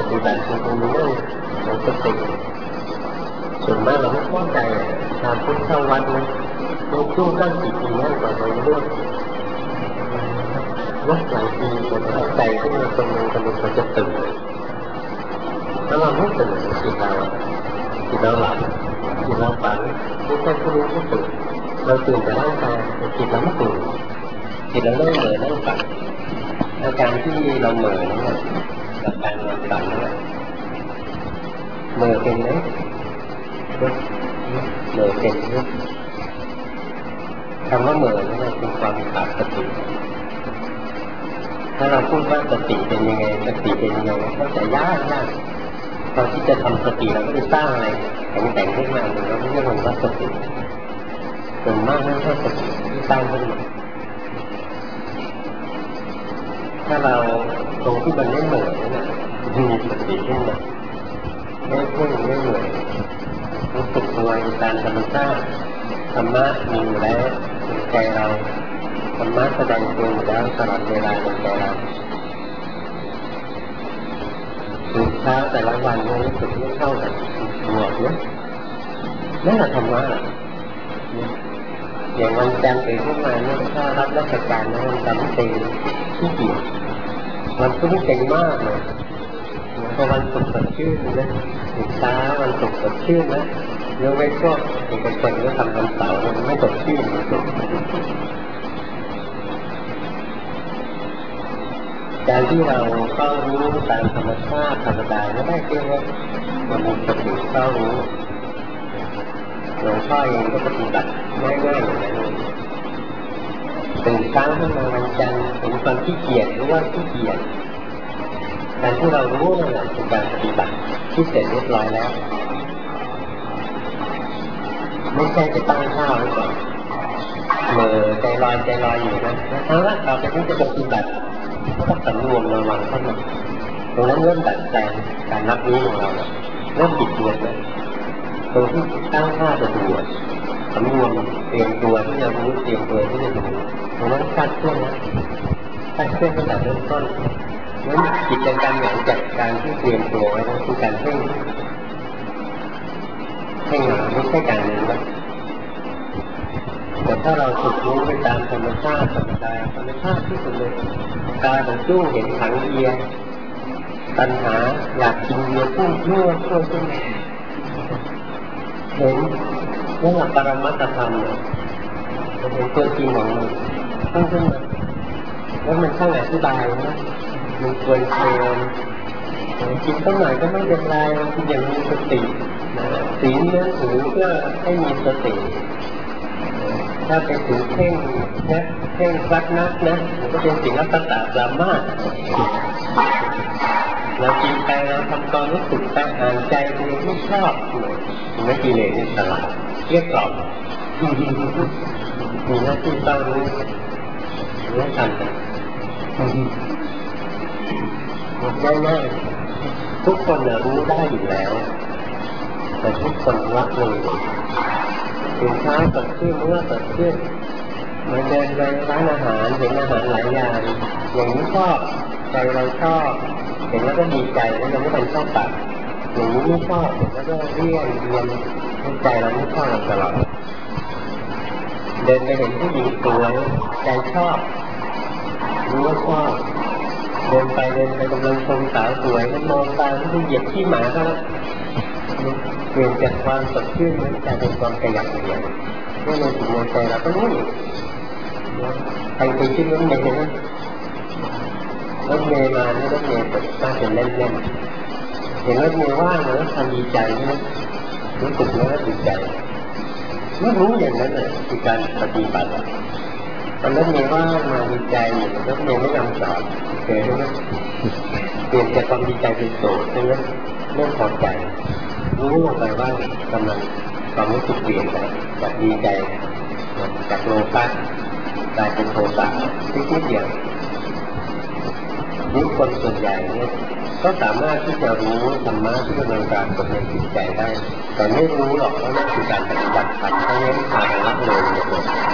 ฏิบัติมันมีเรื่องของสติส่วนมากเราไม่เข้าใจตามพุทธเข้าวัดนะเราสู้ตั้งกี่ปีนั่นกว่าเราจะรู้วัดหลายปีกว่าจะใจที่มันตรงนี้มันจะตื่นถ้าเราไม่ตื่นจิตเราหลับจิตเราฝันไม่ใช่ผู้รู้ผู้ตื่นเราตื่นแต่ร่างกายจิตเราไม่ตื่นจิตเราเริ่มเหม่อเริ่มฝันอาการที่เราเหม่อนั่นแหละกับการนอนฝันนั่นแหละเหม่อเป็นไหมเหม่อเป็นไหมคำว่าเหม่อนั่นแหละเป็นความขาดสติถ้าเราพูดว่าสติเป็นยังไงสติเป็นยังไงก็จะยากตอนที่จะทำสติเราก็จะสร้างอะไรแต่งขึ้นมาเราไม่เรียกว่าสติส่วนมากนั่นแค่สติที่สร้างขึ้นมาถ้าเราตรงที่มันไม่เหม่อนั่นแหละมีสติขึ้นมาไม่พุ่งไม่เหม่อรู้สึกตัวตามธรรมชาติธรรมะมีอยู่แล้วในใจเราธรรมะแสดงตัวอยู่แล้วตลอดเวลาในใจเราตื่นเช้าแต่ละวันเนี่ยรู้สึกไม่เข้ากันหมดเนี่ยนั่นแหละธรรมะอย่างวันจันทร์ตื่นขึ้นมาเนี่ยถ้ารับราชการนะวันจันทร์เต็มขี้เกียจวันพุธเต็มมากเลยพอวันศุกร์สดชื่นนะตื่นเช้าวันศุกร์สดชื่นนะยกไว้พวกเอกชนก็ทำวันเสาร์มันไม่สดชื่นการที่เราเข้ารู้ตามธรรมชาติธรรมดาไม่ได้เพียงว่ามันมีสติเข้ารู้หลวงพ่อเองก็ปฏิบัติง่ายๆอย่างนั้นตื่นเช้าขึ้นมาวันจันทร์เห็นความขี้เกียจหรือว่าขี้เกียจการที่เรารู้นั่นแหละเป็นการปฏิบัติที่เสร็จเรียบร้อยแล้วไม่ใช่จะตั้งท่าไว้ก่อนเมื่อใจลอยอยู่นะเอาละต่อไปนี้จะปฏิบัติก็ต้องสำรวมระวังเข้ามาตรงนั้นเริ่มดัดแปลงการรับรู้ของเราเริ่มบิดเบือนแล้วตรงที่ตั้งท่าจะดูสำรวมเตรียมตัวที่จะรู้เตรียมตัวที่จะดูตรงนั้นคาดเคลื่อนนะคาดเคลื่อนตั้งแต่เริ่มต้นนั้นกิจกรรมหลังจากการที่เตรียมตัวไว้คือการเพ่งไม่ใช่การนึงนะแต่ถ้าเราฝึกรู้ไปตามธรรมชาติธรรมชาติที่สุดเลยตาของจู้เห็นถังเบียร์ตัณหาอยากกินเบียร์พุ่งขึ้นเห็นนั่นแหละปรมัตถธรรมเนี่ยเป็นตัวจริงของมันพุ่งขึ้นมาแล้วมันช่างอธิบายนะมันควรกินเท่าไหร่ก็ไม่เป็นไรมันคืออย่างมีสติศีลนั้นถือเพื่อให้มีสติถ้าไปถือเพ่งนะเพ่งรัดนักนะมันก็เป็นสิ่งลับตาปรามาสเรากินไปเราทำตอนรู้สึกแต่อ่านใจตัวเองไม่ชอบไม่กิเลสนี่ตลาดเรียกกล่อมมีหน้าที่ต้องรู้ทันง่ายๆทุกคนรู้ได้อยู่แล้วแต่ทุกคนละเลยตื่นเช้าสดชื่นเมื่อสดชื่นมาเดินไปร้านอาหารเห็นอาหารหลายอย่างอย่างนี้ชอบใจเราชอบเห็นแล้วก็ดีใจแล้วยังไม่ทันชอบตัดอย่างนี้ไม่ชอบแล้วก็เรียนใจเราไม่ชอบตลอดเดินไปเห็นผู้หญิงสวยใจชอบรู้ว่าชอบเดินไปกำลังชมสาวสวยแล้วมองตาที่เหยียบขี้หมาก็แล้วเปลี่ยนจากความสดชื่นนั้นกลายเป็นความขยับขยายเมื่อในจิตในใจเราก็รู้ใครเคยคิดว่าเมย์นะรถเมย์มาเนี่ยรถเมย์ติดตั้งเป็นเล่นเห็นรถเมย์ว่างแล้วทำดีใจนะรู้สึกแล้วดีใจไม่รู้อย่างนั้นเลยคือการปฏิบัติตอนรถเมย์ว่างมาดีใจรถเมย์ไม่ยอมสอนเกิดไหมเปลี่ยนจากความดีใจเป็นโศกใช่ไหมเรื่องพอใจรู้ลงไปว่ากำลังความรู้สึกเปลี่ยนไปจากดีใจจากโลภะกลายเป็นโทสะนิดเดียวนี่คนส่วนใหญ่เนี่ยก็สามารถที่จะรู้ธรรมะที่กำลังปรากฏในจิตใจได้แต่ไม่รู้หรอกว่านั่นคือการปฏิบัติธรรมเพราะงั้นพากันละเลยหมด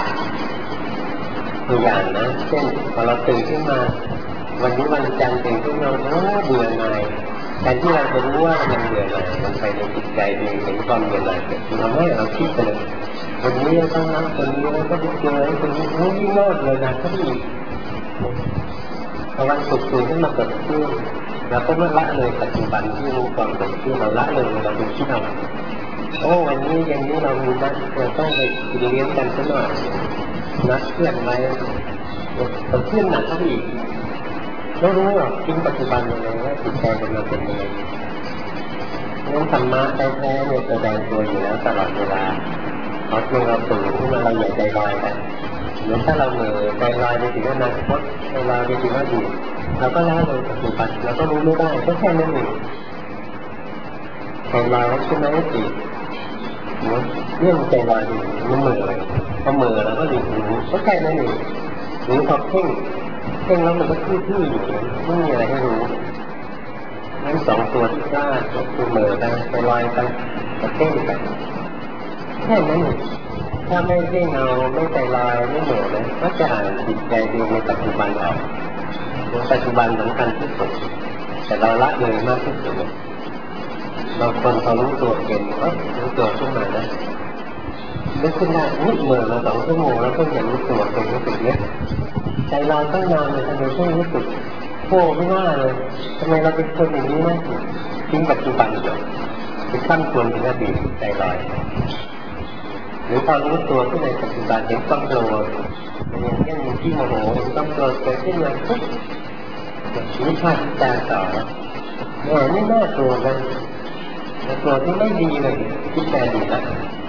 ตัวอย่างนะเช่นพอเราตื่นขึ้นมาวันนี้วันจันทร์ตื่นขึ้นมาเบื่อหน่ายแทนที่เราจะรู้ว่ามันเบื่อหน่ายมันไปในจิตใจเองเห็นความเบื่อหน่ายเกิดทำให้เราคิดไปเลยคนนี้เราต้องรักคนนี้เราก็ไปเจอคนนี้ยิ่งโลดเลยนะก็อีกพอวันสุขตื่นขึ้นมาเกิดขึ้นเราก็ไม่ละเลยปัจจุบันที่รู้ความเกิดขึ้นเราละเลยเราดูที่เราโอ้วันนี้อย่างนี้เรามีนัดเราต้องไปกินเลี้ยงกันสักหน่อยนัดเพื่อนไหมเราเพื่อนหนักเขาอีกไม่รู้หรอกทิ้งปัจจุบันยังไงว่าจิตใจของเราเป็นยังไงงั้นธรรมะแท้ๆเนี่ยแสดงตัวอยู่แล้วตลอดเวลาเพราะเมื่อเราตื่นขึ้นมาเราอย่าใจลอยกันเหมือนถ้าเราเหม่อใจลอยไปถึงอนาคตใจลอยไปถึงอดีตเราก็ละเลยปัจจุบันเราก็รู้ไม่ได้ก็แค่นั้นเองใจลอยแล้วใช่ไหมจิตเรื่องใจลอยมันเหม่อพอเหม่อเราก็หยุดรู้ก็แค่นั้นเองหรือพอเพ่งแล้วมันก็ทื่อๆอยู่ไม่มีอะไรให้รู้นั่นสองตัวที่กล้าก็คือเหม่อไปใจลอยไปก็เพ่งไปแค่นั้นเองถ้าไม่ได้เงาไม่ใจลอยไม่เหม่อนะก็จะอ่านจิตใจดูในปัจจุบันออกปัจจุบันสำคัญที่สุดแต่เราละเลยมากที่สุดบางคนเขารู้ตัวเก่งก็รู้ตัวขึ้นมาได้นึกขึ้นได้นึกเหม่อมา2 ชั่วโมงแล้วก็ยังรู้ตัวเป็นรู้สึกเนี้ยใจลอยตั้งนานเลยทำไมไม่รู้สึกโง่ไม่น่าเลยทำไมเราเป็นคนอย่างนี้นะทิ้งปัจจุบันเลยเป็นขั้นควรถึงอดีตใจลอยหรือพอรู้ตัวขึ้นในปัจจุบันเห็นความโกรธอย่างเช่นมีที่โมโหเห็นความโกรธเกิดขึ้นมาปุ๊บวิพากษ์วิจารณ์ต่อไม่น่ากลัวเลยโกรธที่ไม่ดีเลยคิดแต่ดีนะ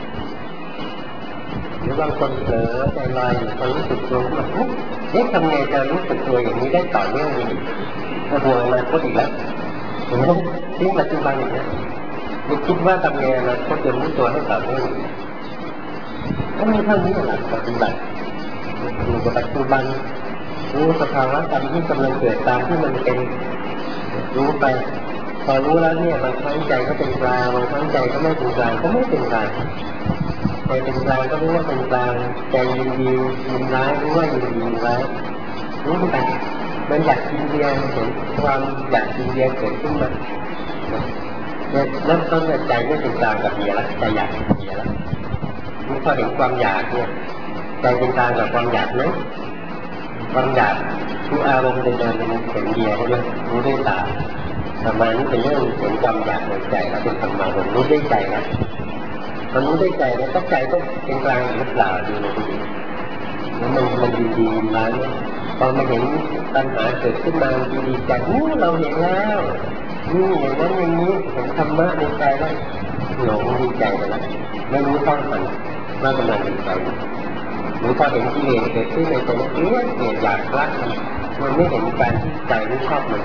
หรือบางคนเผลอใจลอยอยู่ความรู้สึกตัวขึ้นมาปุ๊บทำไงจะรู้สึกตัวอย่างนี้ได้ต่อเนื่องอีกกระบวนการก็อีกแล้วเห็นไหมที่ปัจจุบันอย่างนี้ไม่คิดว่าทำไงนะก็จะรู้ตัวให้ต่อเนื่องก็มีเท่านี้แหละปฏิบัติอยู่กับปัจจุบันรู้สภาวะธรรมที่กำลังเกิดตามที่มันเป็นรู้ไปพอรู้แล้วเนี่ยบางครั้งใจก็เป็นกลางบางครั้งใจก็ไม่เป็นกลางก็ไม่เป็นกลางใจเป็นกลางก็รู้ว่าเป็นกลางใจยินดียินร้ายรู้ว่ายินดียินร้ายรู้ไปมันอยากกินเบียร์เห็นความอยากกินเบียร์เกิดขึ้นมาเนี่ยเริ่มต้นใจไม่เป็นกลางกับเบียร์แล้วใจอยากกินเบียร์แล้วนี่พอเห็นความอยากเนี่ยใจเป็นกลางกับความอยากไหมความอยากรู้อารมณ์เดินเป็นเสียงเบียร์ใช่ไหมรู้ด้วยตาธรรมานี่เป็นเรื่องเห็นความอยากในใจแล้วเป็นธรรมะผมรู้ด้วยใจนะพอรู้ด้วยใจแล้วก็ใจก็เป็นกลางหรือเปล่าดูนะดีแล้วมันดีร้ายพอมาเห็นปัญหาเกิดขึ้นมาดีใจเราเห็นแล้วนี่อย่างนั้นอย่างนี้เห็นธรรมะในใจแล้วหลงดีใจไปแล้วไม่รู้ต้องมันว่ากำลังดีใจหรือพอเห็นกิเลสเกิดขึ้นในใจเกลียดอยากรักมันไม่เห็นการที่ใจไม่ชอบมัน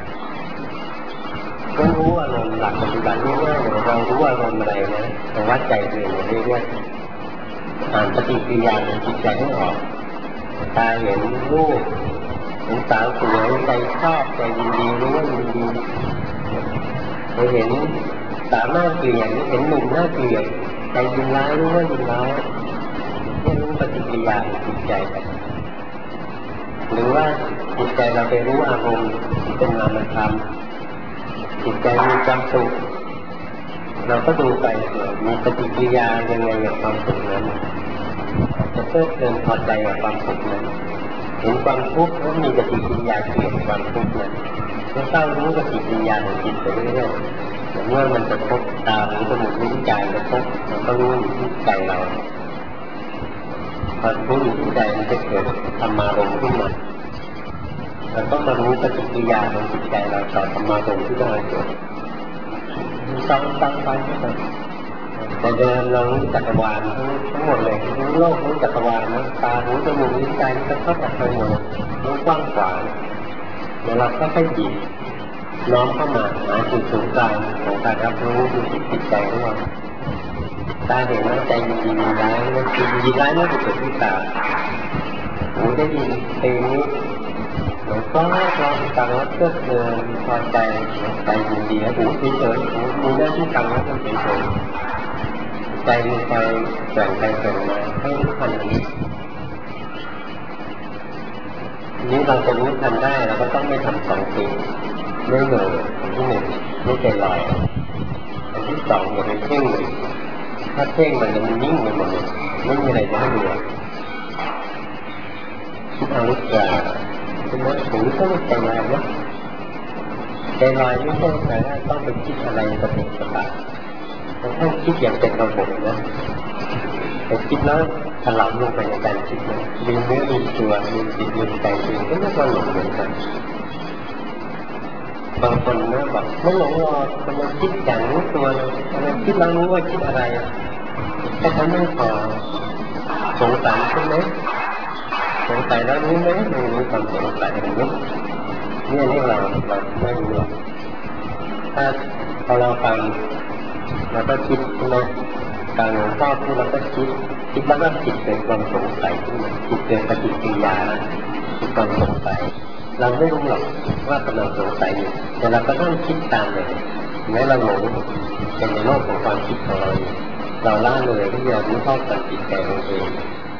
ก็รู้อารมณ์หลักปฏิบัติง่ายๆเรารู้อารมณ์อะไรนะแต่ว่าใจเองเรื่อยๆอ่านปฏิกิริยาในจิตใจให้ออกตาเห็นรูปเห็นสาวสวยใจชอบใจยินดีรู้ว่ายินดีไปเห็นสาวหน้าเกลียดเห็นหนุ่มหน้าเกลียดใจยินร้ายรู้ว่ายินร้ายนี่รู้ปฏิกิริยาในจิตใจไปหรือว่าจิตใจเราไปรู้อารมณ์เป็นนามธรรมจิตใจมีความสุขเราก็ดูไปมีปฏิกิริยายังไงกับความสุขนั้นจะเพลิดเพลินพอใจกับความสุขนั้นเห็นความทุกข์แล้วมีปฏิกิริยาเกลียดความทุกข์นั้นก็เศร้ารู้ปฏิกิริยาของจิตไปเรื่อยๆเมื่อมันจะพบตาหูจมูกลิ้นกายจะพบมันก็รู้อยู่ที่ใจเราพอรู้อยู่ที่ใจมันจะเกิดธรรมารมณ์ขึ้นมาเราต้องมารู้ปฏิกิริยาของจิตใจเราต่อธรรมารมณ์ที่กำลังเกิดซ้ำไปแต่เดิมเรารู้จักรวาลทั้งหมดเลยรู้โลกรู้จักรวาลนะตาหูจมูกลิ้นกายมันก็เข้าไปหมดรู้กว้างขวางเดี๋ยวเราก็ค่อยหยิบน้อมเข้ามาหาจุดศูนย์กลางของการรับรู้คือจิตใจของเราตาเห็นว่าใจยินร้ายมันยินร้ายไม่เกิดที่ตาหูได้ยินเพลงนี้หลวงพ่อเราฟังแล้วเพลิดเพลินพอใจใจยินดีหูเฉยๆหูมีหน้าที่ฟังแล้วมันเฉยๆใจมีใจแสงไปแสงมาให้รู้ทันนี้เราจะรู้ทันได้เราก็ต้องไม่ทำ2 สิ่งไม่เหนื่อยอันที่หนึ่งไม่ใจลอยอันที่สองอย่าไปเพ่งเลยถ้าเพ่งมันนิ่งไปหมดเลยไม่มีอะไรจะให้ดูคิดอนิจจาใช่ไหมถึงต้องใจลอยนะใจลอยไม่ใช่แต่ว่าต้องไปคิดอะไรกระตุกกระตากต้องคิดอย่างเป็นระบบนะแต่คิดแล้วถลำลงไปในการคิดนะลืมเนื้อลืมตัวลืมจิตลืมใจจริงก็ไม่ว่าหลงเหมือนกันบางคนนะบอกไม่หลงหรอกมันคิดอย่างรู้ตัวมันคิดแล้วรู้ว่าคิดอะไรแค่นั้นไม่พอสงสัยใช่ไหมสงสัยแล้วรู้ไหมไม่รู้ความสงสัยอย่างนี้นี่เราไม่รู้หรอกถ้าพอเราฟังเราก็คิดใช่ไหมการหลงชอบที่เราก็คิดแล้วก็จิตเกิดความสงสัยขึ้นมาจิตเกิดปฏิกิริยาคือความสงสัยเราไม่รู้หรอกว่ากำลังสงสัยอยู่แต่เราก็ต้องคิดตามเลยแม้เราหลงเป็นในโลกของความคิดของเราเราล่าเลยที่จะรู้เท่ากับจิตใจของตัวเอง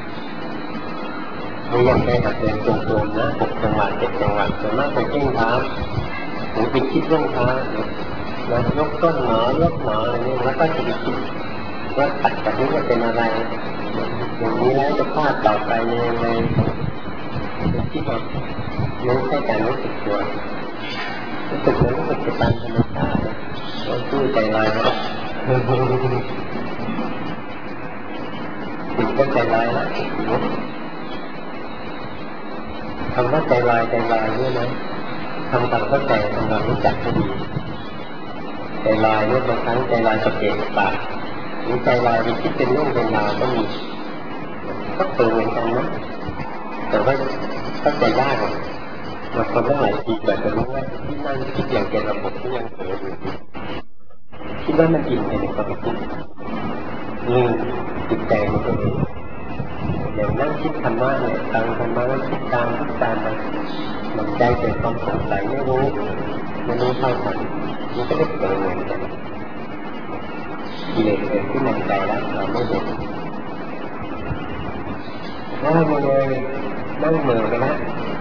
ไม่อยากได้หัดเดินตรงๆนะ6 จังหวะ 7 จังหวะส่วนมากไปเพ่งเท้าหรือไปคิดเรื่องเท้าแล้วยกต้นหนอยกหนออะไรนี่แล้วก็จะไปคิดว่าตัดจากนี้จะเป็นอะไรอย่างนี้แล้วจะพลาดต่อไปยังไงคิดว่าไม่ใช่การรู้สึกตัวรู้สึกมันรู้สึกไปตามธรรมชาติเราสู้ใจลอยแล้วจิตก็ใจลอยแล้วคำว่าใจลอยนี่นะทำความเข้าใจทำความรู้จักให้ดีใจลอยเนี่ยบางครั้งใจลอยกับเกศปากหรือใจลอยที่คิดเป็นเรื่องเป็นราวก็มีก็เปิดเหมือนกันนะแต่ว่าเข้าใจยากบางคนตั้งหลายปีแต่จะรู้ว่าที่นั่งคิดอย่างเป็นระบบที่ยังเผลออยู่คิดว่ามันอินในความคิดจิตใจมันตัวเองอย่างนั่งคิดธรรมะเนี่ยฟังธรรมะแล้วคิดตามไปมันใจเกิดความสงสัยไม่รู้เท่าทันมันก็ได้เกิดเหมือนกันกิเลสเกิดขึ้นในใจแล้วเราไม่เห็นนั่งมาเลยนั่งเหม่อไปนะ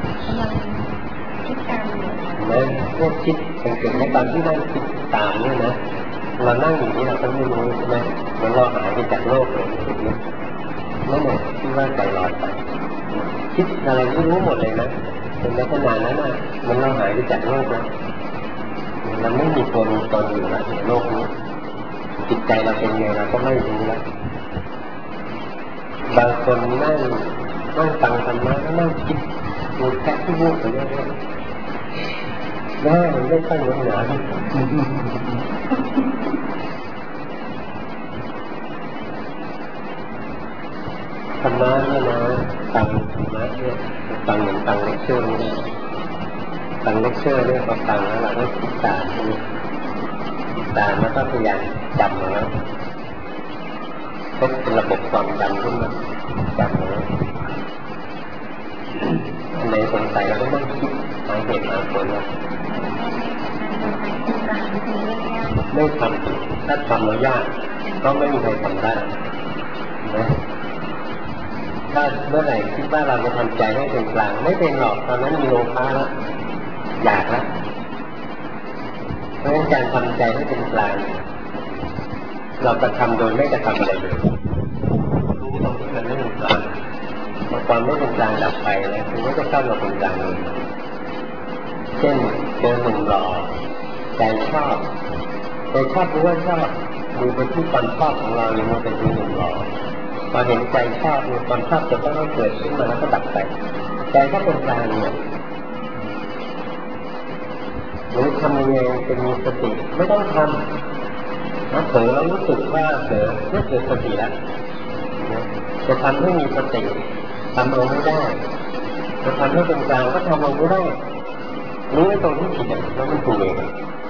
แล้วพวกคิดเก่งๆในตอนที่นั่งคิดตามเนี่ยนะเรานั่งอยู่นี่เราก็ไม่รู้ใช่ไหมเหมือนเราหายไปจากโลกเลยจุดนี้นั่นแหละที่ว่าใจลอยไปคิดอะไรไม่รู้หมดเลยนะเป็นในขณะนั้นน่ะมันเราหายไปจากโลกแล้วเราไม่มีตัวมีตนอยู่แล้วในโลกนี้จิตใจเราเป็นไงเราก็ไม่รู้แล้วบางคนนั่งฟังธรรมะนั่งคิดดูแค่ที่พูดไปเรื่อยๆได้มันไม่ค่อยหนุนหนาธรรมะเนี่ยนะฟังธรรมะเนี่ยฟังเหมือนฟังเลคเชอร์นี่ฟังเลคเชอร์เนี่ยพอฟังแล้วเราก็คิดตามแล้วก็พยายามจำมาแล้วก็เป็นระบบความจำขึ้นมาจำมาแล้วอันไหนสงสัยเราก็ต้องคิดหาเหตุหาผลนะไม่ทำถ้าทำแล้วยากก็ไม่มีใครทำได้นะถ้าเมื่อไหร่คิดว่าเราจะทำใจให้เป็นกลางไม่เป็นหรอกตอนนั้นมีโลภะแล้วอยากแล้วเพราะฉะนั้นการทำใจให้เป็นกลางเราจะทำโดยไม่กระทำอะไรเลยรู้ตรงที่มันไม่เป็นกลางพอความไม่เป็นกลางดับไปแล้วถึงจะเข้ามาเป็นกลางเลยเช่นเจอหนุ่มหล่อใจชอบรู้ว่าชอบดูไปที่ความชอบของเรายังมันเป็นหนุ่มหล่อพอเห็นใจชอบมีความชอบจะต้องเกิดขึ้นมาแล้วก็ดับไปใจก็เป็นกลางเนี่ยหรือทำยังไงจะมีสติไม่ต้องทำถ้าเผลอแล้วรู้สึกว่าเผลอไม่เกิดสติแล้วจะทำให้มีสติทำเอาไม่ได้จะทำให้เป็นกลางก็ทำเอาไม่ได้รู้ไว้ตรงที่ผิดแล้วมันถูกเอง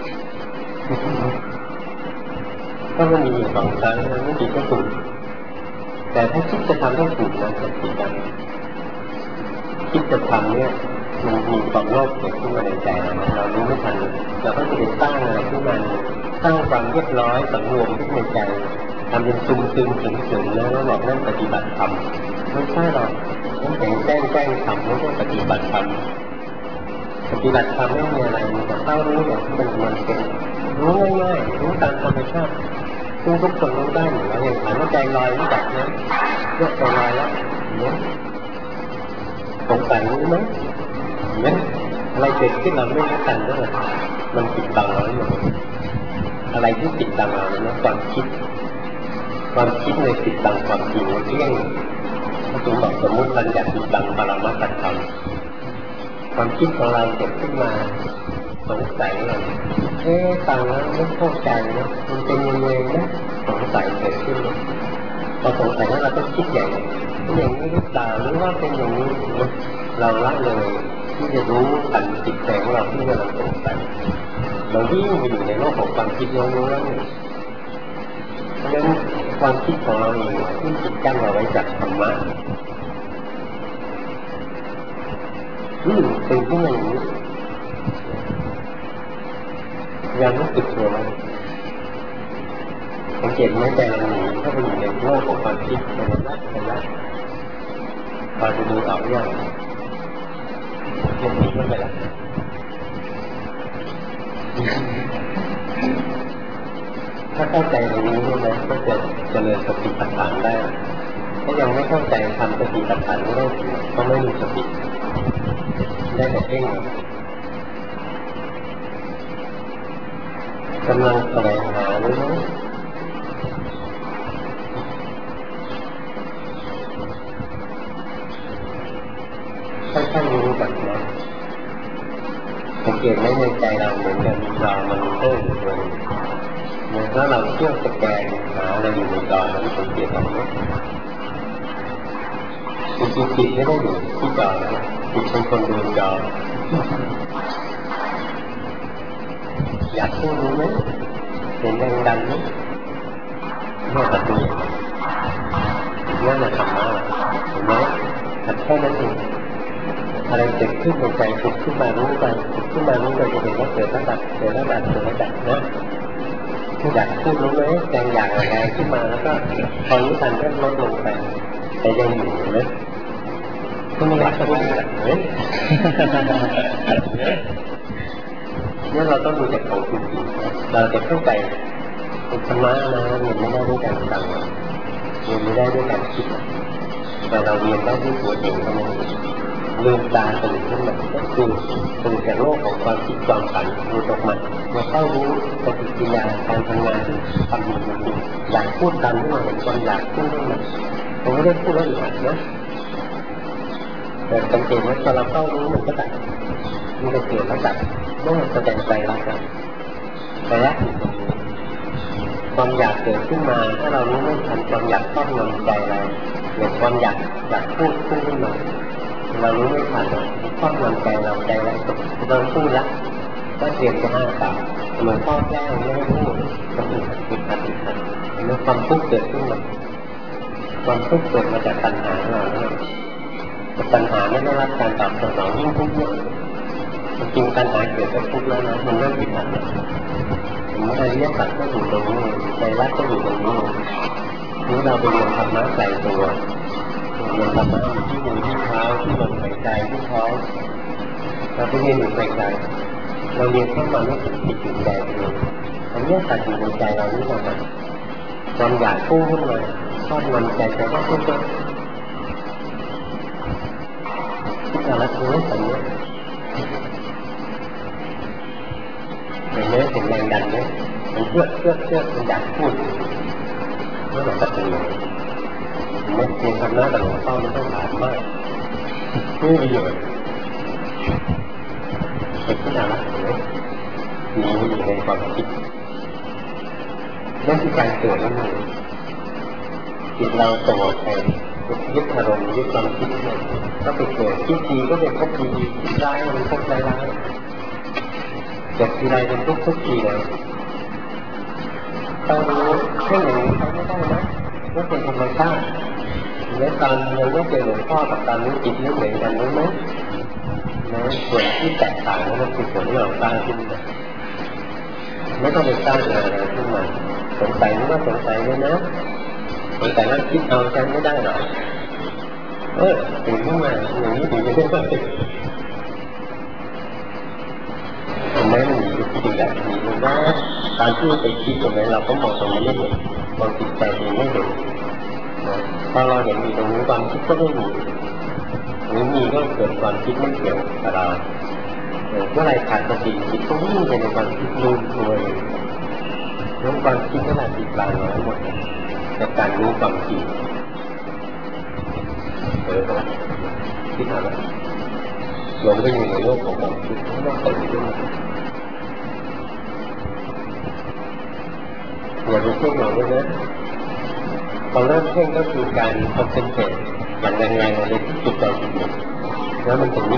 ก็มันมีอยู่2 ครั้งมันไม่ผิดก็ถูกแต่ถ้าคิดจะทำให้ถูกมันจะผิดกันคิดจะทำเนี่ยมันมีความโลภเกิดขึ้นมาในใจเรารู้ไม่ทันเราก็จะไปสร้างอะไรขึ้นมาสร้างความเรียบร้อยสังรวมขึ้นในใจทำเป็นซึมๆถึงแล้วบอกนั่นปฏิบัติธรรมไม่ใช่หรอกนั่นแต่แจ้งธรรมไม่ใช่ปฏิบัติธรรมปฏิบัติธรรมไม่มีอะไรมีแต่เฝ้ารู้อย่างที่มันเป็นรู้ง่ายๆรู้ตามธรรมชาติซึ่งทุกคนรู้ได้อยู่แล้วอย่างฐานว่าใจลอยรู้จักนะเรื่องใจลอยแล้วเนี่ยสงสัยรู้ไหมเนี่ยอะไรเกิดขึ้นเราไม่รู้กันด้วยมันปิดบังเราหมดอะไรที่ปิดบังเราเนี่ยความคิดในปิดบังความจริงเรื่องถ้าคุณบอกสมมติมันอยากปิดบังปรมัตถธรรมความคิดของเราเกิดขึ้นมาสงสัยเราฟังแล้วไม่เข้าใจนะมันเป็นยังไงนะสงสัยเกิดขึ้นพอสงสัยแล้วเราต้องคิดอย่างนี้หรือเปล่าหรือว่าเป็นอย่างนี้เราละเลยที่จะรู้ทันจิตใจของเราที่เราสงสัยเราวิ่งไปอยู่ในโลกของความคิดล้วนๆเพราะฉะนั้นความคิดของเราเองที่จิตกั้นเราไว้จากธรรมะเป็นที่ไหนยังรู้สึกตัวไหมสังเกตไหมใจเราหนีถ้าไปอยู่ในโลกของความคิดเป็นละพอจะดูออกยังยังหนีไม่ไปละถ้าเข้าใจตรงนี้นะก็จะเจริญสติปัฏฐานได้ถ้ายังไม่เข้าใจทำสติปัฏฐานไม่ได้ก็ไม่มีสติได้แต่เพ่งกำลังแสวงหาหรือไม่ค่อยๆรู้แบบนั้นสังเกตไหมในใจเราเหมือนกับมีจอมันเพิ่มอยู่เลยเหมือนถ้าเราเที่ยวสแกนหาอะไรอยู่ในจอนั้นสังเกตไหมจิตไม่ได้อยู่ที่จอจิตเป็นคนดูจออยากพูดรู้ไหมเห็นดังดันไหมไม่ตัดตัวนั่นแหละธรรมะเห็นไหมถัดแค่นั้นเองอะไรเกิดขึ้นในใจฝึกขึ้นมารู้ไปฝึกขึ้นมารู้ไปจะเห็นว่าเกิดระดับนะที่อยากพูดรู้ไหมใจอยากอะไรขึ้นมาแล้วก็พอรู้ทันก็ลดลงไปแต่ยังอยู่นะก็ไม่อยากพูดเลยเนี่ยเราต้องดูจากของจริงๆเราจะเข้าใจธรรมะนะเรียนไม่ได้ด้วยการฟังเรียนไม่ได้ด้วยการคิดแต่เราเรียนได้ด้วยตัวเองเท่านั้นลืมตาตื่นขึ้นมาก็คือตื่นจากโลกของความคิดความฝันดูออกมาเข้ารู้ปฏิกิริยาการทำงานที่ทำอยู่จริงๆอยากพูดตามที่เราเห็นความอยากพูดขึ้นมาผมไม่ได้พูดแล้วอีกนะแต่สังเกตว่าพอเราเข้ารู้มันก็ตัดมันจะเกิดแล้วตัดเมื่อแสดงใจรักแล้วใจรักอยู่ตรงนี้ความอยากเกิดขึ้นมาถ้าเรารู้ไม่ทันความอยากครอบงำใจเราอย่างความอยากพูดขึ้นมาเรารู้ไม่ทันครอบงำใจเราใจแล้วเราพูดแล้วก็เตรียมจะห้ามปากเหมือนพ่อแก้ไม่ให้พูดก็ติดเมื่อความทุกข์เกิดขึ้นมาความทุกข์เกิดมาจากปัญหาเราปัญหาไม่ได้รับการตอบสนองยิ่งทุกข์เยอะจริงปัญหาเกิดจากทุกข์แล้วนะมันเริ่มติดขัดอริยสัจก็อยู่ตรงนี้ใจรักก็อยู่ตรงนี้นี่เราไปเรียนธรรมะใส่ตัวเรียนธรรมะที่มือที่เท้าที่ลมหายใจที่ท้องเราไปเรียนอยู่ในใจเราเรียนเข้ามาไม่ติดอยู่ใจเองอริยสัจอยู่ในใจเรานี่เท่านั้นความอยากพุ่งขึ้นมาชอบมันใจว่าพุ่งขึ้นที่เราละทิ้งสัญญาเห็นไหมเห็นแรงดันไหมมันเชื่อมันอยากพูดนั่นแหละตัดเลยไม่เพียงทำหน้าแต่หลวงพ่อมันต้องถามมากไม่มีประโยชน์เห็นที่ไหนละเห็นไหมหนีอยู่ในความคิดนั่นคือการเกิดนั่นเองจิตเราสงบไปยึดอารมณ์ยึดความคิดก็ไปเกิดคิดดีก็เป็นพบดีคิดร้ายมันพบร้ายเกิดทีไรเป็นทุกทีเลยต้องรู้แค่อย่างนี้ใช้ไม่ได้นะว่าเป็นธรรมชาติและตอนเราไม่เจอหลวงพ่อกับตอนนี้จิตไม่เหมือนกันรู้ไหมนะส่วนที่แตกต่างนั่นคือส่วนที่เราสร้างขึ้นมาไม่ต้องไปสร้างอะไรขึ้นมาสงสัยไม่ต้องสงสัยเลยนะสงสัยแล้วคิดเอาใจไม่ได้หรอกตื่นขึ้นมาอย่างนี้ถึงจะได้ทำไมมันมีวิธีแบบนี้ว่าการที่ไปคิดตรงนั้นเราก็มองตรงนั้นไม่เห็นมองจิตใจเองไม่เห็นพอเราเห็นมีตรงนี้ความคิดก็ไม่มีหรือมีก็เกิดความคิดไม่เกี่ยวกับเราเมื่อไรขาดสติจิตก็วิ่งไปในความคิดลืมตัวเองรู้ความคิดเมื่อไรจิตบางน้อยหมดจากการรู้ความจริงคิดอะไรหลงไปอยู่ในโลกของความคิดไม่ต้องตื่นขึ้นมาอย่าไปเพ่งหลงเลยนะพอเริ่มเพ่งก็คือการคอนเซนเทรตอย่างแรงๆในที่จิตใจจิตหนึ่งแล้วมันจะนิ่ง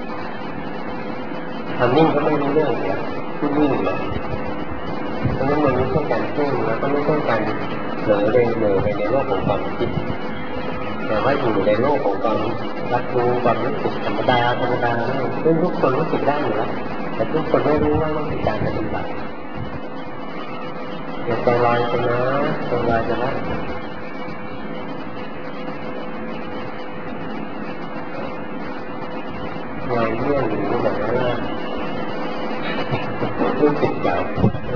ทำนิ่งก็ไม่รู้เรื่องเนี่ยพูดนิ่งเลยเพราะฉะนั้นมันไม่ใช่การเพ่งแล้วก็ไม่ใช่การเหลอเลยไปในโลกของความคิดแต่ว่าอยู่ในโลกของความรับรู้ความรู้สึกธรรมดาซึ่งทุกคนรู้สึกได้อยู่แล้วแต่ทุกคนไม่รู้ว่าต้องการปฏิบัติอย่าใจลอยไปนะใจลอยไปนะงานเรื่องหรือแบบนั้นนะรู้สึกเก่า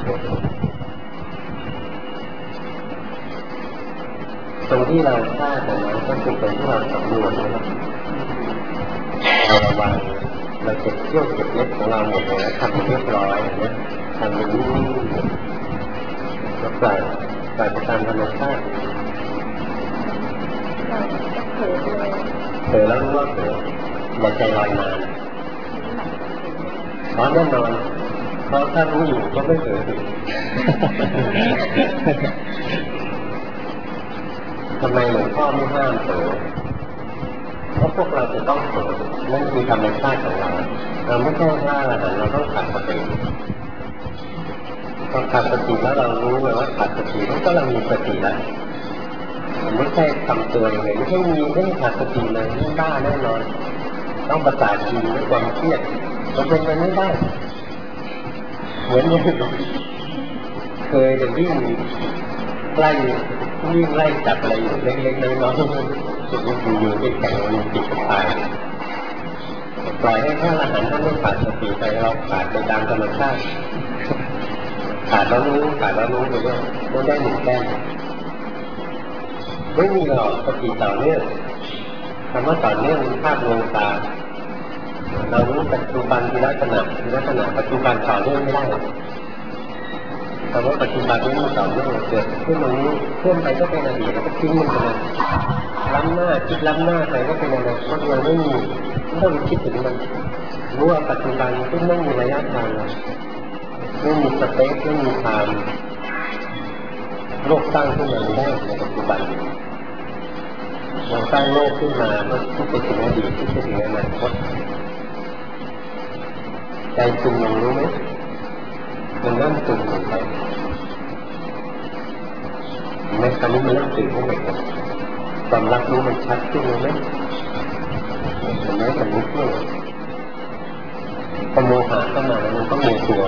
ตรงที่เราพลาดนะก็คือตรงที่เราสำรวจนะเราระวังเราเก็บเที่ยวเก็บเล็บของเราหมดเลยทำเรียบร้อยนะทำเป็นนิ่งๆแล้วปล่อยไปตามธรรมชาติเผลอแล้วรู้ว่าเผลออย่าใจลอยนานเพราะแน่นอนเพราะถ้ารู้อยู่ก็ไม่เผลอทำไมหลวงพ่อไม่ห้ามเผลอเพราะพวกเราจะต้องเผลอนั่นคือธรรมชาติของเราเราไม่ใช่ว่าเราต้องขาดสติพอขาดสติแล้วเรารู้เลยว่าขาดสติแล้วก็เรามีสติแล้วไม่ใช่ทำตัวอย่างไรไม่ใช่ไม่ขาดสติเลยไม่บ้าแน่นอนต้องประสาทจริงด้วยความเครียดมันเป็นไปไม่ได้เหมือนเคยจะวิ่งไล่จับอะไรอยู่เล็กๆน้อยๆอยู่ๆได้แข่งมันติดตายปล่อยให้พระอรหันต์ท่านไม่ขาดสติไปเราขาดไปตามธรรมชาติขาดแล้วรู้ไปเรื่อยไม่ได้หนึ่งแต้มไม่มีหรอกสติต่อเนื่องคำว่าต่อเนื่องภาพลวงตาเรารู้ปัจจุบันทีละขณะปัจจุบันต่อเนื่องไม่ได้คำว่าปัจจุบันนี้มันต่อเนื่องเกิดขึ้นตรงนี้เคลื่อนไปก็เป็นอดีตแล้วก็ทิ้งมันไปล้ำหน้าคิดล้ำหน้าไปก็เป็นอนาคตเราไม่ต้องคิดถึงมันรู้ว่าปัจจุบันซึ่งไม่มีระยะทางไม่มีสเปซไม่มีไทม์โลกสร้างขึ้นมาไม่ได้ในปัจจุบันเราสร้างโลกขึ้นมาเพื่อคิดไปถึงอดีตคิดไปถึงอนาคตใจคุณยังรู้ไหมมันเริ่มตื่นไปในครั้งนี้มันเริ่มตื่นขึ้นไปความรับรู้มันชัดขึ้นไหมเห็นไหมมันนิดเดียวพอโมหะเข้ามาแล้วมันต้องมีตัว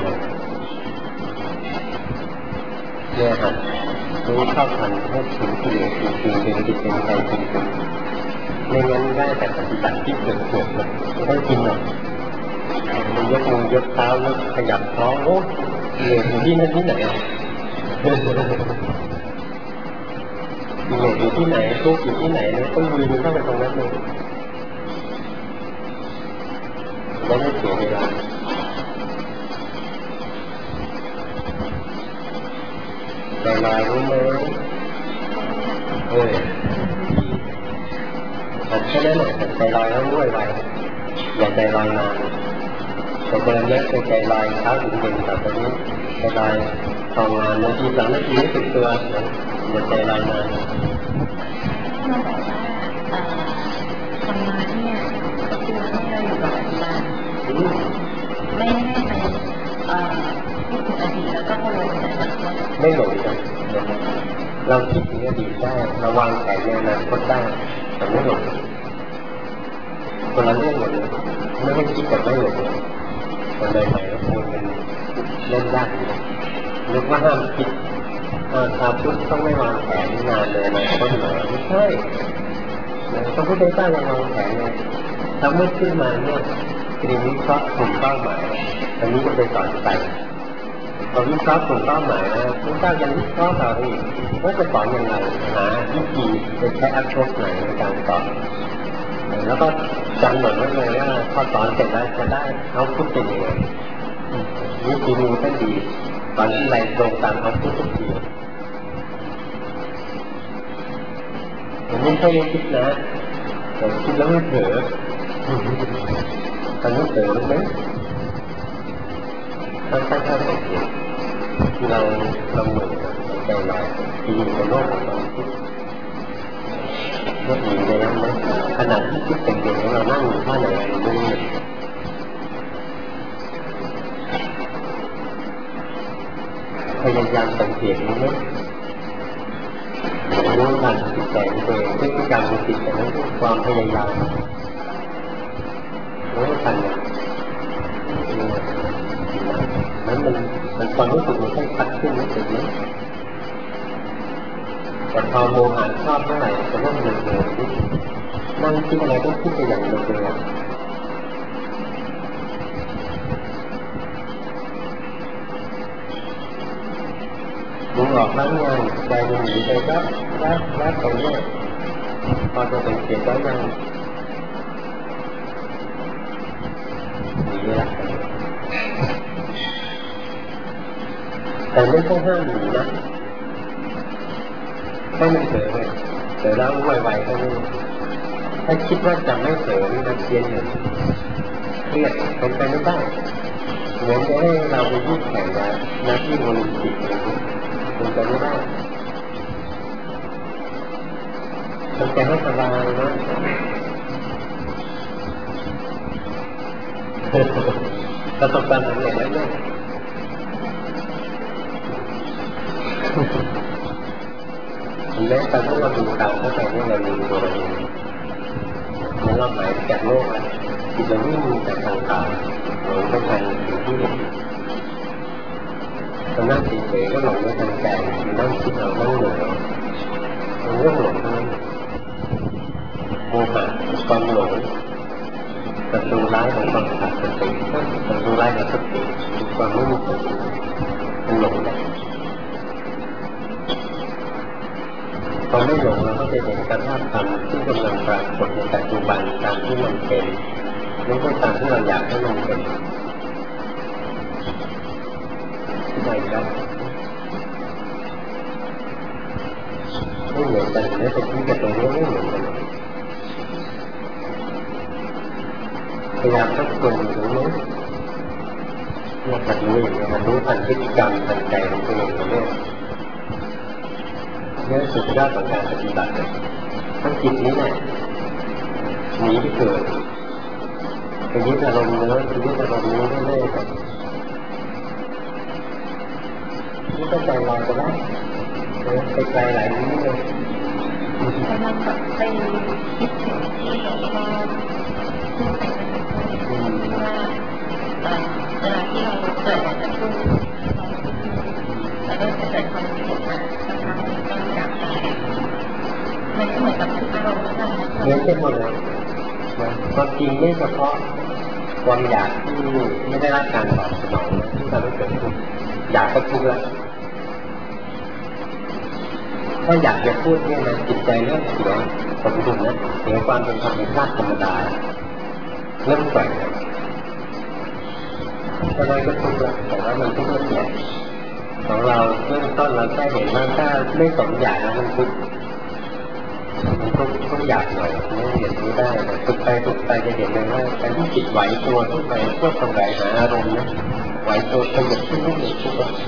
เนี่ยฮะรู้เข้าทันให้ถึงที่เดียวจริงเป็นจิตเป็นใจจริงไม่งั้นได้แต่ปฏิบัติที่เกิดปวดเลยไม่ได้กินหรอกมันยกมือยกเท้ายกขยับท้องโอ้เหนื่อยอยู่ที่นั่นที่ไหนเหนื่อยอยู่ที่ไหนทุกข์อยู่ที่ไหนเนี่ยต้องยืนเข้าไปตรงนั้นเลยแล้วไม่เสียเวลาใจลอยรู้ไหมแต่แค่นั้นแหละใจลอยแล้วรู้ไวอย่าใจลอยนานแต่เดินเยอะใจลอยเช้าถึงเย็นแต่ตอนนี้ใจลอยทำงานนาที2 นาทีรู้สึกตัวอย่าใจลอยนานทำงานเนี่ยก็คือให้เราอยู่กับปัจจุบันไม่ให้ไปคิดถึงอดีตแล้วก็หลงในอนาคตไม่หลงกันเราคิดถึงอดีตได้เราวางแผนในอนาคตได้แต่ไม่หลงคนละเรื่องหมดเลยไม่ให้คิดแต่ไม่หลงคนใดไหนก็คงเป็นเล่นยากอยู่นึกว่าห้ามคิดชาวพุทธต้องไม่วางแผนนานเลยนะคนเหนือไม่ใช่พระพุทธเจ้ายังวางแผนเลยทำเมื่อขึ้นมาเนี่ยเรียนวิเคราะห์กลุ่มเป้าหมายอันนี้ก็ไปสอนใจพอวิเคราะห์กลุ่มเป้าหมายนะพระเจ้ายังวิเคราะห์ต่ออีกว่าจะสอนยังไงหาวิธีจะใช้อัพโชคไหนในการสอนแล้วก็จำหมดไว้เลยว่าพอสอนเสร็จแล้วจะได้เอาพุทธเป็นยังไงวิธีดูท่านดีตอนที่ไรตรงตามเอาพุทธทุกทีผมไม่ค่อยได้คิดนะแต่คิดแล้วไม่เผลอตอนนี้เผลอไหมค่อยๆสังเกตที่เราเหมือนใจลอยที่อยู่ในโลกของเราคิดว่ามีในนั้นไหมขณะที่คิดเป็นเดียวเรานั่งอยู่ท่าไหนไม่รู้พยายามสังเกตรู้ไหมรู้การจิตใจตัวเองพฤติกรรมของจิตใจนั้นความพยายามรู้ทันนั้นมันความรู้สึกมันค่อยชัดขึ้นรู้สึกไหมแต่พอโมหะชอบเมื่อไหร่จะเริ่มเดินนั่งคิดอะไรต้องคิดไปอย่างเดียวดูออกทั้งงานใจมันหนีไปก็รับตรงนี้พอจะเป็นเกียรติยังหนีละแต่ไม่ต้องห้ามหนีนะถ้าไม่เผลอเลยเผลอแล้วไวๆก็ไม่ถ้าคิดว่าจะไม่เผลอนี่มันเพี้ยนเลยเครียดเป็นไปไม่ได้เหมือนจะให้เราไปยืดแขนนะหน้าที่โอลิมปิกเป็นไปไม่ได้มันจะให้สบายนะประสบการณ์สำเร็จแล้วเนี่ยแม้แต่ถ้าเราดูตามเข้าใจว่าเราลืมตัวเราเองแล้วเราหายจากโลกแล้วจิตเราไม่มีแต่ต่างๆหลงไปทางสิ่งที่เห็นตอนนั่งเฉยๆก็หลงไปทางใจนั่งคิดเรานั่งเหนื่อยมันเรื่องหลงนั้นโมหะความหลงศัตรูร้ายของความขาดสติศัตรูร้ายของสติคือความไม่มีสติมันหลงได้พอไม่หลงเราก็จะเห็นสภาพธรรมที่กำลังปรากฏในปัจจุบันตามที่มันเป็นไม่ใช่ตามที่เราอยากให้มันเป็นที่ไหนครับไม่เหมือนกันแม้แต่ที่กับตรงนี้ไม่เหมือนกันพยายามทบทวนรู้ไหมเนี่ยหัดรู้อย่างนี้หัดรู้ทันพฤติกรรมทันใจของตัวเองตัวนี้เนี่ยสุดยอดของการปฏิบัติเลยทั้งจิตนี้เนี่ยหนีไปเกิดไปยึดอารมณ์เนื้อไปยึดอารมณ์นี้เรื่อยๆครับนี่ก็ใจลอยไปได้ไปไกลหลายนิ้วเลยกำลังแบบไปคิดถึงที่หลวงพ่อพูดไปว่าเวลาที่เราเกิดอะไรขึ้นแล้วก็จะเกิดความคิดมาสักพักก็จากไปมันก็เหมือนกับทุกอารมณ์นั่นแหละเหมือนกันหมดเลยความจริงไม่เฉพาะความอยากที่ไม่ได้รับการตอบสนองที่ทำให้เกิดทุกข์อยากก็ทุกข์แล้วถ้าอยากจะพูดเนี่ยนะจิตใจเริ่มเสียสมดุลนะเสียความเป็นธรรมชาติธรรมดาเริ่มแกว่งก็เลยก็ทุกข์แล้วแต่ว่ามันทุกข์เสียของเราเริ่มต้นเราแค่เห็นว่าถ้าไม่สมอยากแล้วมันทุกข์ต้องอยากหน่อยไม่เห็นรู้ได้ฝึกไปจะเห็นเลยว่าการที่จิตไหวตัวขึ้นไปเพื่อสงสัยหาอารมณ์นะไหวตัวขยับขึ้นนิดหนึ่งทุกคน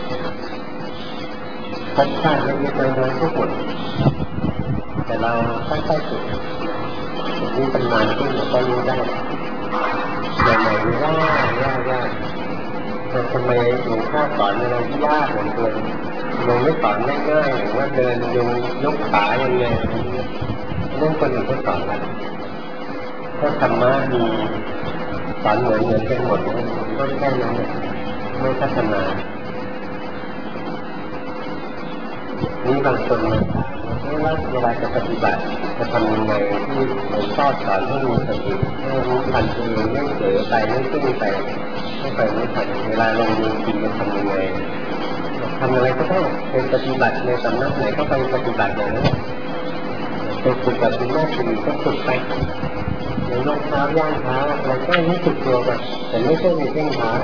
ทั้งชาติเล็กๆน้อยๆทุกคนแต่เราค่อยๆฝึกนี่เป็นนานขึ้นเราก็รู้ได้ใหม่ๆว่ายากทำไมหลวงพ่อสอนอะไรที่ยากเหมือนเดิมลงไม่สอนง่ายๆหรือว่าเดินยกขายังไงเรื่องคนอื่นก็สอนกันถ้าธรรมะมีสอนเหมือนกันหมดก็แค่นั้นไม่พัฒนานี่บางคนมาถามว่าเวลาจะปฏิบัติจะทำยังไงที่หลวงพ่อสอนให้มีสติให้รู้ทันตัวเองไม่เผลอไปไม่ขึ้นไปไม่ทันเวลาลงมือจริงจะทำยังไงทำอะไรก็ต้องเป็นปฏิบัติในสำนักไหนก็ไปปฏิบัติอย่างนั้นเป็นฝึกกับคุณแม่ชีก็ฝึกไปในยกเท้าย่างเท้าเราก็รู้สึกตัวไปแต่ไม่ใช่ในเส้นเท้า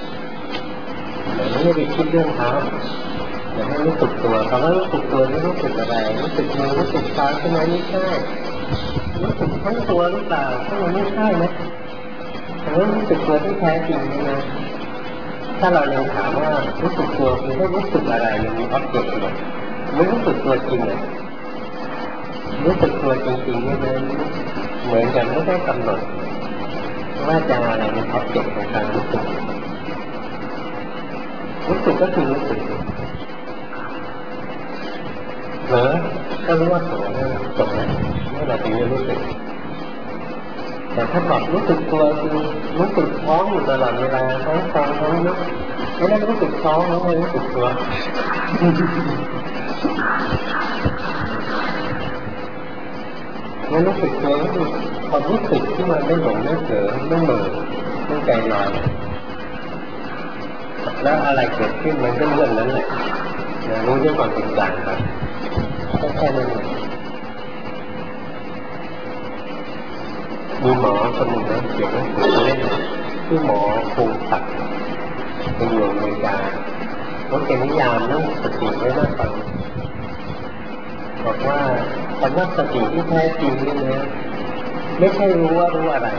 ไม่ได้ไปคิดเรื่องเท้าแต่ให้รู้สึกตัวคำว่ารู้สึกตัวไม่รู้สึกอะไรรู้สึกมือรู้สึกเท้าใช่ไหมไม่ใช่รู้สึกทั้งตัวหรือเปล่าถ้ามันไม่ใช่นะแต่ว่ารู้สึกตัวที่แท้จริงนะถ้าเรายังถามว่ารู้สึกตัวคือไม่รู้สึกอะไรมันมีอ็อบเจกต์หมดไม่รู้สึกตัวจริงเลยรู้สึกตัวจริงๆนี่มันเหมือนกันไม่ได้กำหนดว่าจะอะไรเป็นอ็อบเจกต์ของการรู้สึกก็คือรู้สึกเหรอก็รู้ว่าตัวนั่นจบแล้วเมื่อเราถึงจะรู้สึกแต่ถ้าบอกรู้สึกตัวคือรู้สึกท้องอยู่ตลอดเวลาทั้งฟังทั้งนึกไม่ได้รู้สึกท้องแล้วไม่รู้สึกตัวไม่รู้สึกตัวก็คือความรู้สึกที่มันไม่หลงไม่เผลอไม่เหม่อไม่ใจลอยแล้วอะไรเกิดขึ้นมันก็เรื่องนั้นแหละรู้ด้วยความเป็นกลางไปแค่นั้นมีหมอคนหนึ่งนะเขียนหนังสือเล่นชื่อหมอคงศักดิ์เป็นอยู่อเมริกาเขาเขียนนิยามเรื่องสติไว้น่าฟังบอกว่าคำว่าสติที่แท้จริงนี่นะไม่ใช่รู้ว่ารู้อะไร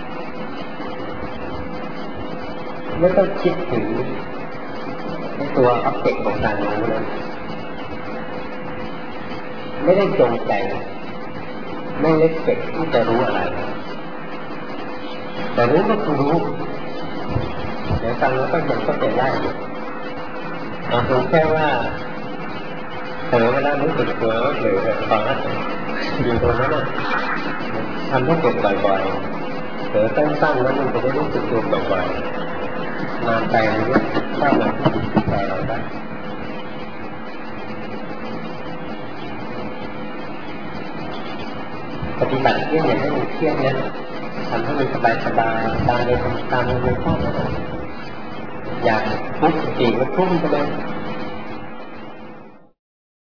ไม่ต้องคิดถึงตัวออบเจกต์ของการรู้นะไม่ได้จงใจไม่เล็กเจ็กที่จะรู้อะไรแต่รู้ก็คือรู้เดี๋ยวฟังแล้วก็ยังเข้าใจได้เอาเพียงแค่ว่าเวลารู้สึกตัวก็เลยฟังอยู่ตรงนั้นทำให้เกิดบ่อยๆสั้นๆแล้วมันจะได้รู้สึกตัวบ่อยๆนานไปมันก็เข้ามาที่ใจเราได้ปฏิบัติเรื่องอย่างให้มันเที่ยงเนี่ยทำให้มันสบายๆตามเลยชอบอยากทุกสิ่งก็ทุ่มไปเลย